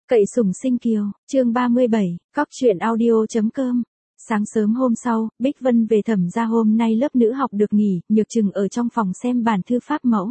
Cậy sủng sinh kiều, chương 37, cóc truyện audio.com. Sáng sớm hôm sau, Bích Vân về Thẩm gia hôm nay lớp nữ học được nghỉ, Nhược Trừng ở trong phòng xem bản thư pháp mẫu.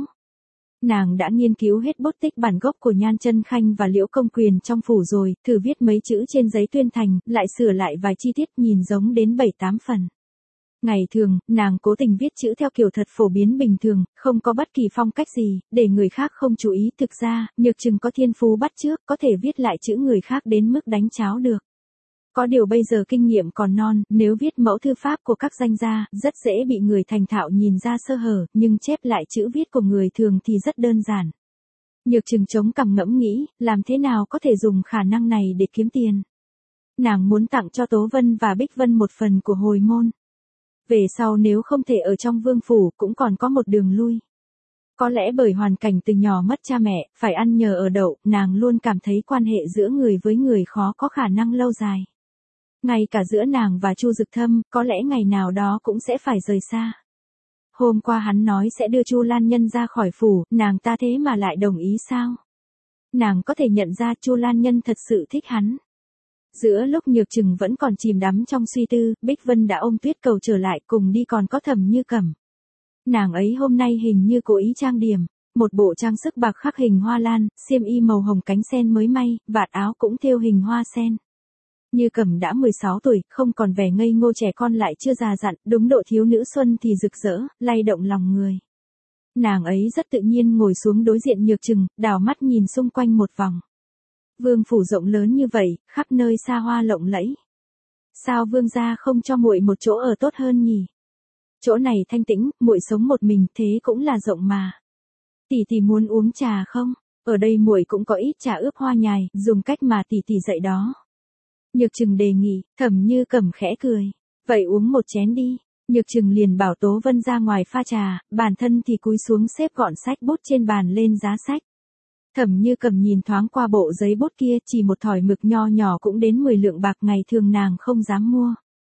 Nàng đã nghiên cứu hết bút tích bản gốc của Nhan Chân Khanh và Liễu Công Quyền trong phủ rồi, thử viết mấy chữ trên giấy tuyên thành, lại sửa lại vài chi tiết nhìn giống đến 7-8 phần. Ngày thường, nàng cố tình viết chữ theo kiểu thật phổ biến bình thường, không có bất kỳ phong cách gì, để người khác không chú ý. Thực ra, Nhược Trừng có thiên phú bắt chước, có thể viết lại chữ người khác đến mức đánh cháo được. Có điều bây giờ kinh nghiệm còn non, nếu viết mẫu thư pháp của các danh gia, rất dễ bị người thành thạo nhìn ra sơ hở, nhưng chép lại chữ viết của người thường thì rất đơn giản. Nhược Trừng chống cằm ngẫm nghĩ, làm thế nào có thể dùng khả năng này để kiếm tiền. Nàng muốn tặng cho Tố Vân và Bích Vân một phần của hồi môn. Về sau nếu không thể ở trong vương phủ cũng còn có một đường lui. Có lẽ bởi hoàn cảnh từ nhỏ mất cha mẹ, phải ăn nhờ ở đậu, nàng luôn cảm thấy quan hệ giữa người với người khó có khả năng lâu dài. Ngay cả giữa nàng và Chu Dực Thâm, có lẽ ngày nào đó cũng sẽ phải rời xa. Hôm qua hắn nói sẽ đưa Chu Lan Nhân ra khỏi phủ, nàng ta thế mà lại đồng ý sao? Nàng có thể nhận ra Chu Lan Nhân thật sự thích hắn. Giữa lúc Nhược Trừng vẫn còn chìm đắm trong suy tư, Bích Vân đã ôm Tuyết Cầu trở lại cùng đi, còn có Thẩm Như Cẩm. Nàng ấy hôm nay hình như cố ý trang điểm, một bộ trang sức bạc khắc hình hoa lan, xiêm y màu hồng cánh sen mới may, vạt áo cũng thêu hình hoa sen. Như Cẩm đã 16 tuổi, không còn vẻ ngây ngô trẻ con lại chưa già dặn, đúng độ thiếu nữ xuân thì rực rỡ, lay động lòng người. Nàng ấy rất tự nhiên ngồi xuống đối diện Nhược Trừng, đảo mắt nhìn xung quanh một vòng. Vương phủ rộng lớn như vậy, khắp nơi xa hoa lộng lẫy. Sao vương gia không cho muội một chỗ ở tốt hơn nhỉ? Chỗ này thanh tĩnh, muội sống một mình, thế cũng là rộng mà. Tỷ tỷ muốn uống trà không? Ở đây muội cũng có ít trà ướp hoa nhài, dùng cách mà tỷ tỷ dạy đó. Nhược Trừng đề nghị, Thẩm Như Cẩm khẽ cười. Vậy uống một chén đi. Nhược Trừng liền bảo Tố Vân ra ngoài pha trà, bản thân thì cúi xuống xếp gọn sách bút trên bàn lên giá sách. Thẩm Như Cẩm nhìn thoáng qua bộ giấy bút kia, chỉ một thỏi mực nho nhỏ cũng đến 10 lượng bạc, ngày thường nàng không dám mua.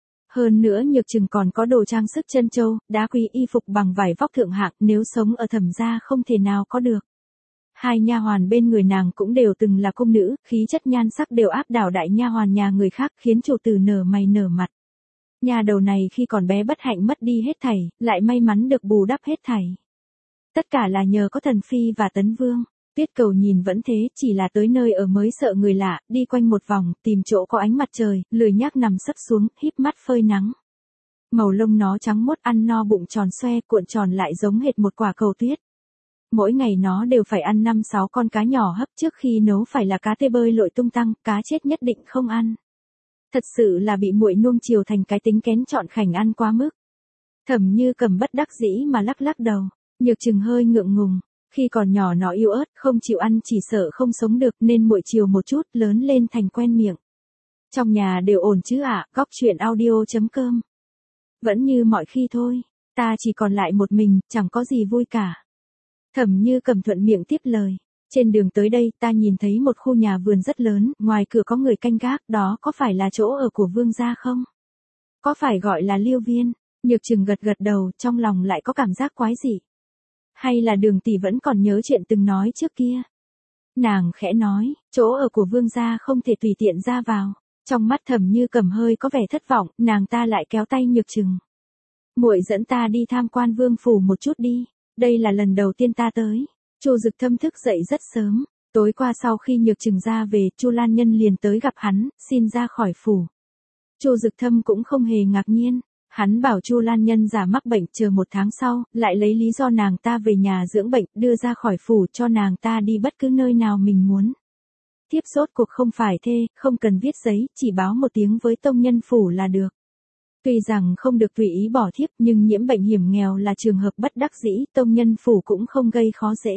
Hơn nữa Nhược Trừng còn có đồ trang sức chân châu, đá quý, y phục bằng vải vóc thượng hạng, nếu sống ở Thẩm gia không thể nào có được. Hai nha hoàn bên người nàng cũng đều từng là cung nữ, khí chất nhan sắc đều áp đảo đại nha hoàn nhà người khác, khiến chủ tử nở mày nở mặt. Nhà đầu này khi còn bé bất hạnh mất đi hết thảy, lại may mắn được bù đắp hết thảy. Tất cả là nhờ có Thần Phi và Tấn Vương. Tuyết Cầu nhìn vẫn thế, chỉ là tới nơi ở mới sợ người lạ, đi quanh một vòng, tìm chỗ có ánh mặt trời, lười nhác nằm sấp xuống, híp mắt phơi nắng. Màu lông nó trắng muốt, ăn no bụng tròn xoe, cuộn tròn lại giống hệt một quả cầu tuyết. Mỗi ngày nó đều phải ăn 5-6 con cá nhỏ hấp, trước khi nấu phải là cá tê bơi lội tung tăng, cá chết nhất định không ăn. Thật sự là bị muội nuông chiều thành cái tính kén chọn khảnh ăn quá mức. Thẩm Như Cẩm bất đắc dĩ mà lắc lắc đầu. Nhược Trừng hơi ngượng ngùng. Khi còn nhỏ nó yếu ớt, không chịu ăn, chỉ sợ không sống được, nên muội chiều một chút, lớn lên thành quen miệng. Trong nhà đều ổn chứ ạ? Cóc truyện audio.com. Vẫn như mọi khi thôi, ta chỉ còn lại một mình, chẳng có gì vui cả. Thẩm Như Cẩm thuận miệng tiếp lời. Trên đường tới đây, ta nhìn thấy một khu nhà vườn rất lớn, ngoài cửa có người canh gác, đó có phải là chỗ ở của vương gia không? Có phải gọi là Liêu Viên? Nhược Trừng gật gật đầu, trong lòng lại có cảm giác quái dị. Hay là Đường tỷ vẫn còn nhớ chuyện từng nói trước kia? Nàng khẽ nói, chỗ ở của vương gia không thể tùy tiện ra vào. Trong mắt Thẩm Như Cẩm hơi có vẻ thất vọng, nàng ta lại kéo tay Nhược Trừng. Muội dẫn ta đi tham quan vương phủ một chút đi, đây là lần đầu tiên ta tới. Chu Dực Thâm thức dậy rất sớm, tối qua sau khi Nhược Trừng ra về, Chu Lan Nhân liền tới gặp hắn, xin ra khỏi phủ. Chu Dực Thâm cũng không hề ngạc nhiên. Hắn bảo Chu Lan Nhân giả mắc bệnh, chờ 1 tháng sau, lại lấy lý do nàng ta về nhà dưỡng bệnh, đưa ra khỏi phủ cho nàng ta đi bất cứ nơi nào mình muốn. Thiếp sốt cuộc không phải thê, không cần viết giấy, chỉ báo một tiếng với tông nhân phủ là được. Tuy rằng không được tùy ý bỏ thiếp, nhưng nhiễm bệnh hiểm nghèo là trường hợp bất đắc dĩ, tông nhân phủ cũng không gây khó dễ.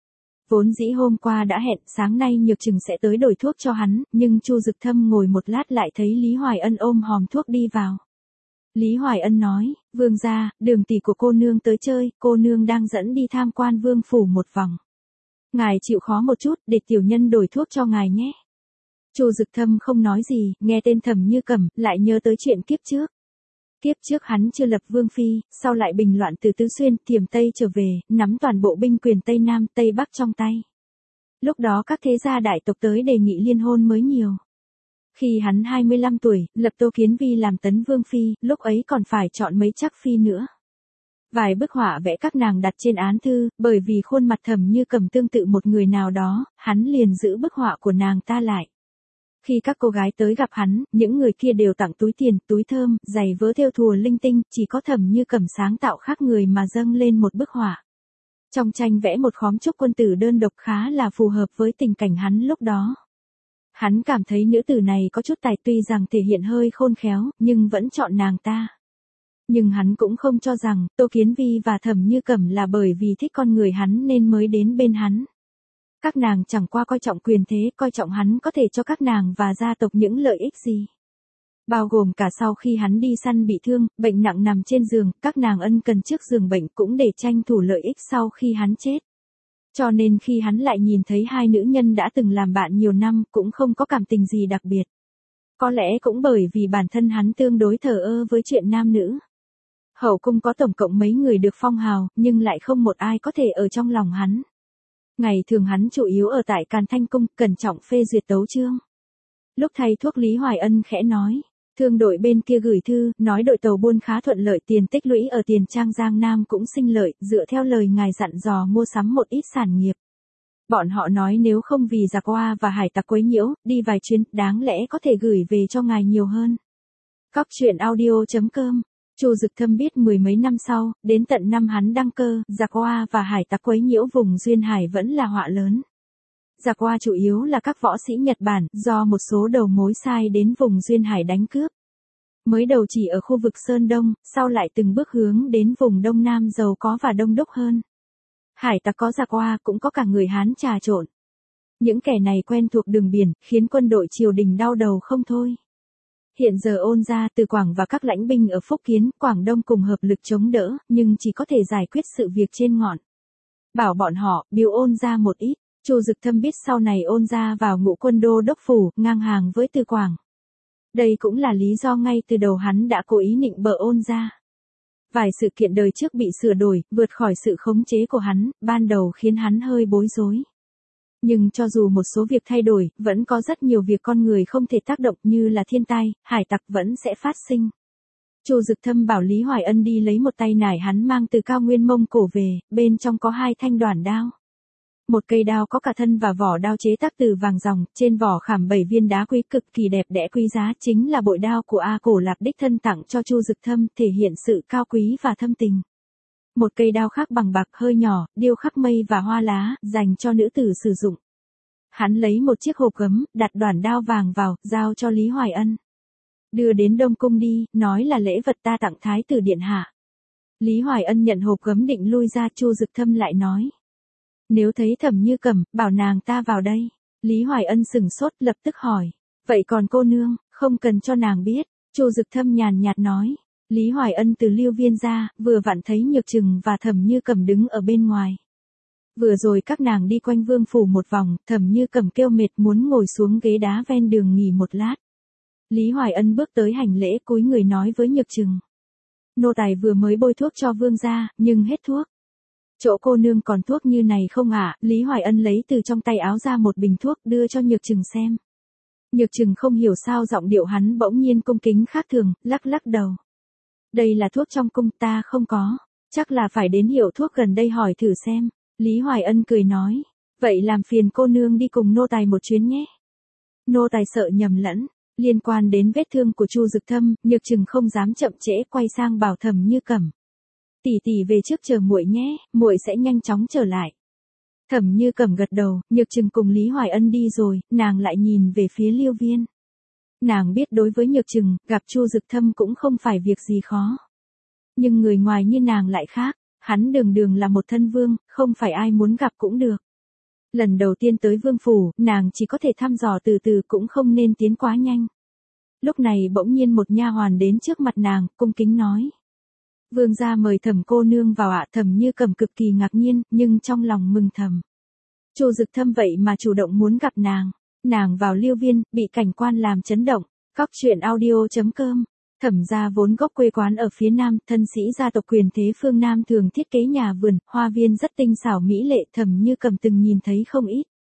Vốn dĩ hôm qua đã hẹn, sáng nay Nhược Trừng sẽ tới đổi thuốc cho hắn, nhưng Chu Dực Thâm ngồi một lát lại thấy Lý Hoài Ân ôm hòm thuốc đi vào. Lý Hoài Ân nói, vương gia, Đường tỷ của cô nương tới chơi, cô nương đang dẫn đi tham quan vương phủ một vòng. Ngài chịu khó một chút, để tiểu nhân đổi thuốc cho ngài nhé. Chu Dực Thâm không nói gì, nghe tên Thẩm Như Cẩm, lại nhớ tới chuyện kiếp trước. Kiếp trước hắn chưa lập vương phi, sau lại bình loạn từ Tứ Xuyên, Thiểm Tây trở về, nắm toàn bộ binh quyền Tây Nam, Tây Bắc trong tay. Lúc đó các thế gia đại tộc tới đề nghị liên hôn mới nhiều. Khi hắn 25 tuổi, lập Tô Kiến Vi làm tấn vương phi, lúc ấy còn phải chọn mấy chắc phi nữa. Vài bức họa vẽ các nàng đặt trên án thư, bởi vì khuôn mặt Thẩm Như Cầm tương tự một người nào đó, hắn liền giữ bức họa của nàng ta lại. Khi các cô gái tới gặp hắn, những người kia đều tặng túi tiền, túi thơm, giày vớ thêu thùa linh tinh, chỉ có Thẩm Như Cầm sáng tạo khác người mà dâng lên một bức họa. Trong tranh vẽ một khóm trúc quân tử đơn độc khá là phù hợp với tình cảnh hắn lúc đó. Hắn cảm thấy nữ tử này có chút tài, tuy rằng thể hiện hơi khôn khéo, nhưng vẫn chọn nàng ta. Nhưng hắn cũng không cho rằng, Tô Kiến Vi và Thẩm Như Cẩm là bởi vì thích con người hắn nên mới đến bên hắn. Các nàng chẳng qua coi trọng quyền thế, coi trọng hắn có thể cho các nàng và gia tộc những lợi ích gì. Bao gồm cả sau khi hắn đi săn bị thương, bệnh nặng nằm trên giường, các nàng ân cần trước giường bệnh cũng để tranh thủ lợi ích sau khi hắn chết. Cho nên khi hắn lại nhìn thấy hai nữ nhân đã từng làm bạn nhiều năm cũng không có cảm tình gì đặc biệt. Có lẽ cũng bởi vì bản thân hắn tương đối thờ ơ với chuyện nam nữ. Hậu cung có tổng cộng mấy người được phong hào, nhưng lại không một ai có thể ở trong lòng hắn. Ngày thường hắn chủ yếu ở tại Càn Thanh Cung, cẩn trọng phê duyệt tấu chương. Lúc thay thuốc Lý Hoài Ân khẽ nói, thương đội bên kia gửi thư, nói đội tàu buôn khá thuận lợi, tiền tích lũy ở Tiền Trang Giang Nam cũng sinh lợi, dựa theo lời ngài dặn dò mua sắm một ít sản nghiệp. Bọn họ nói nếu không vì giặc hoa và hải tặc quấy nhiễu, đi vài chuyến, đáng lẽ có thể gửi về cho ngài nhiều hơn. Cóc truyện audio.com. Chu Dực Thâm biết mười mấy năm sau, đến tận năm hắn đăng cơ, giặc hoa và hải tặc quấy nhiễu vùng duyên hải vẫn là họa lớn. Giặc hoa chủ yếu là các võ sĩ Nhật Bản, do một số đầu mối sai đến vùng duyên hải đánh cướp. Mới đầu chỉ ở khu vực Sơn Đông, sau lại từng bước hướng đến vùng Đông Nam giàu có và đông đúc hơn. Hải tặc có giặc hoa cũng có cả người Hán trà trộn. Những kẻ này quen thuộc đường biển, khiến quân đội triều đình đau đầu không thôi. Hiện giờ Ôn gia, Từ Quảng và các lãnh binh ở Phúc Kiến, Quảng Đông cùng hợp lực chống đỡ, nhưng chỉ có thể giải quyết sự việc trên ngọn. Bảo bọn họ, biếu Ôn gia một ít. Chu Dực Thâm biết sau này Ôn gia vào ngũ quân đô đốc phủ, ngang hàng với Từ Quảng. Đây cũng là lý do ngay từ đầu hắn đã cố ý nịnh bợ Ôn gia. Vài sự kiện đời trước bị sửa đổi, vượt khỏi sự khống chế của hắn, ban đầu khiến hắn hơi bối rối. Nhưng cho dù một số việc thay đổi, vẫn có rất nhiều việc con người không thể tác động như là thiên tai, hải tặc vẫn sẽ phát sinh. Chu Dực Thâm bảo Lý Hoài Ân đi lấy một tay nải hắn mang từ cao nguyên Mông Cổ về, bên trong có 2 thanh đoản đao. Một cây đao có cả thân và vỏ đao chế tác từ vàng ròng, trên vỏ khảm 7 viên đá quý cực kỳ đẹp đẽ quý giá, chính là bội đao của A Cổ Lạp đích thân tặng cho Chu Dực Thâm, thể hiện sự cao quý và thâm tình. Một cây đao khác bằng bạc hơi nhỏ, điêu khắc mây và hoa lá, dành cho nữ tử sử dụng. Hắn lấy một chiếc hộp gấm, đặt đoản đao vàng vào, giao cho Lý Hoài Ân. Đưa đến Đông Cung đi, nói là lễ vật ta tặng Thái tử điện hạ. Lý Hoài Ân nhận hộp gấm định lui ra, Chu Dực Thâm lại nói. Nếu thấy Thẩm Như Cẩm, bảo nàng ta vào đây. Lý Hoài Ân sừng sốt, lập tức hỏi. Vậy còn cô nương, không cần cho nàng biết. Chu Dực Thâm nhàn nhạt nói. Lý Hoài Ân từ Lưu Viên ra, vừa vặn thấy Nhược Trừng và Thẩm Như Cẩm đứng ở bên ngoài. Vừa rồi các nàng đi quanh vương phủ một vòng, Thẩm Như Cẩm kêu mệt muốn ngồi xuống ghế đá ven đường nghỉ một lát. Lý Hoài Ân bước tới hành lễ cúi người nói với Nhược Trừng. Nô tài vừa mới bôi thuốc cho vương gia, nhưng hết thuốc. Chỗ cô nương còn thuốc như này không ạ? Lý Hoài Ân lấy từ trong tay áo ra một bình thuốc đưa cho Nhược Trừng xem. Nhược Trừng không hiểu sao giọng điệu hắn bỗng nhiên cung kính khác thường, lắc lắc đầu. Đây là thuốc trong cung ta không có, chắc là phải đến hiệu thuốc gần đây hỏi thử xem. Lý Hoài Ân cười nói, vậy làm phiền cô nương đi cùng nô tài một chuyến nhé. Nô tài sợ nhầm lẫn, liên quan đến vết thương của Chu Dực Thâm, Nhược Trừng không dám chậm trễ quay sang bảo Thẩm Như Cẩm. Tỷ tỷ về trước chờ muội nhé, muội sẽ nhanh chóng trở lại. Thẩm Như Cẩm gật đầu, Nhược Trừng cùng Lý Hoài Ân đi rồi, nàng lại nhìn về phía Liêu Viên. Nàng biết đối với Nhược Trừng, gặp Chu Dực Thâm cũng không phải việc gì khó. Nhưng người ngoài như nàng lại khác, hắn đường đường là một thân vương, không phải ai muốn gặp cũng được. Lần đầu tiên tới vương phủ, nàng chỉ có thể thăm dò từ từ cũng không nên tiến quá nhanh. Lúc này bỗng nhiên một nha hoàn đến trước mặt nàng, cung kính nói. Vương gia mời Thẩm cô nương vào ạ. Thẩm Như Cẩm cực kỳ ngạc nhiên, nhưng trong lòng mừng thầm. Chu Dực Thâm vậy mà chủ động muốn gặp nàng. Nàng vào Liêu Viên, bị cảnh quan làm chấn động. Cóc truyện audio.com. Thẩm gia vốn gốc quê quán ở phía Nam, thân sĩ gia tộc quyền thế phương Nam thường thiết kế nhà vườn, hoa viên rất tinh xảo mỹ lệ, Thẩm Như Cẩm từng nhìn thấy không ít.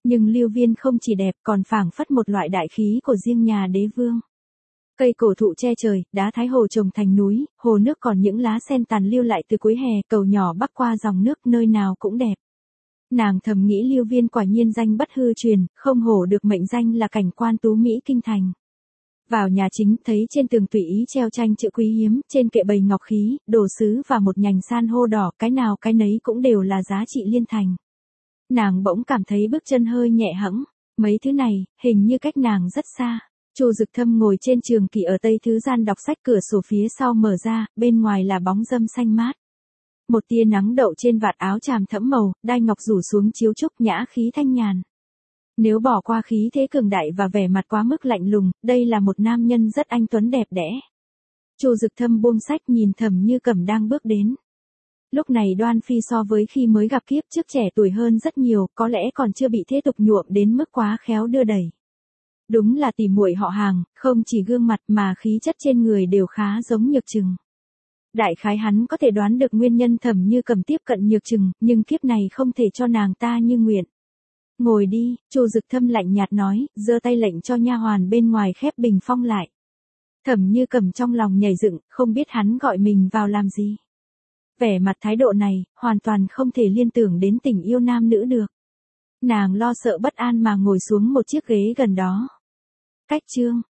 Nhưng Lưu Viên không chỉ đẹp còn phảng phất một loại đại khí của riêng nhà đế vương. Cây cổ thụ che trời, đá Thái Hồ trồng thành núi, hồ nước còn những lá sen tàn lưu lại từ cuối hè, cầu nhỏ bắc qua dòng nước nơi nào cũng đẹp. Nàng thầm nghĩ Lưu Viên quả nhiên danh bất hư truyền, không hổ được mệnh danh là cảnh quan tú Mỹ kinh thành. Vào nhà chính thấy trên tường tùy ý treo tranh chữ quý hiếm, trên kệ bày ngọc khí, đồ sứ và một nhành san hô đỏ, cái nào cái nấy cũng đều là giá trị liên thành. Nàng bỗng cảm thấy bước chân hơi nhẹ hẫng, mấy thứ này, hình như cách nàng rất xa. Chu Dực Thâm ngồi trên trường kỷ ở tây thứ gian đọc sách, cửa sổ phía sau mở ra, bên ngoài là bóng râm xanh mát. Một tia nắng đậu trên vạt áo tràm thẫm màu, đai ngọc rủ xuống chiếu trúc nhã khí thanh nhàn. Nếu bỏ qua khí thế cường đại và vẻ mặt quá mức lạnh lùng, đây là một nam nhân rất anh tuấn đẹp đẽ. Chu Dực Thâm buông sách nhìn Thẩm Như Cẩm đang bước đến. Lúc này Đoan Phi so với khi mới gặp kiếp trước trẻ tuổi hơn rất nhiều, có lẽ còn chưa bị thế tục nhuộm đến mức quá khéo đưa đẩy. Đúng là tỉ muội họ Hàng, không chỉ gương mặt mà khí chất trên người đều khá giống Nhược Trừng. Đại khái hắn có thể đoán được nguyên nhân Thẩm Như Cẩm tiếp cận Nhược Trừng, nhưng kiếp này không thể cho nàng ta như nguyện. Ngồi đi, Chu Dực Thâm lạnh nhạt nói, giơ tay lệnh cho nha hoàn bên ngoài khép bình phong lại. Thẩm Như Cẩm trong lòng nhảy dựng, không biết hắn gọi mình vào làm gì. Vẻ mặt thái độ này, hoàn toàn không thể liên tưởng đến tình yêu nam nữ được. Nàng lo sợ bất an mà ngồi xuống một chiếc ghế gần đó. Cách chương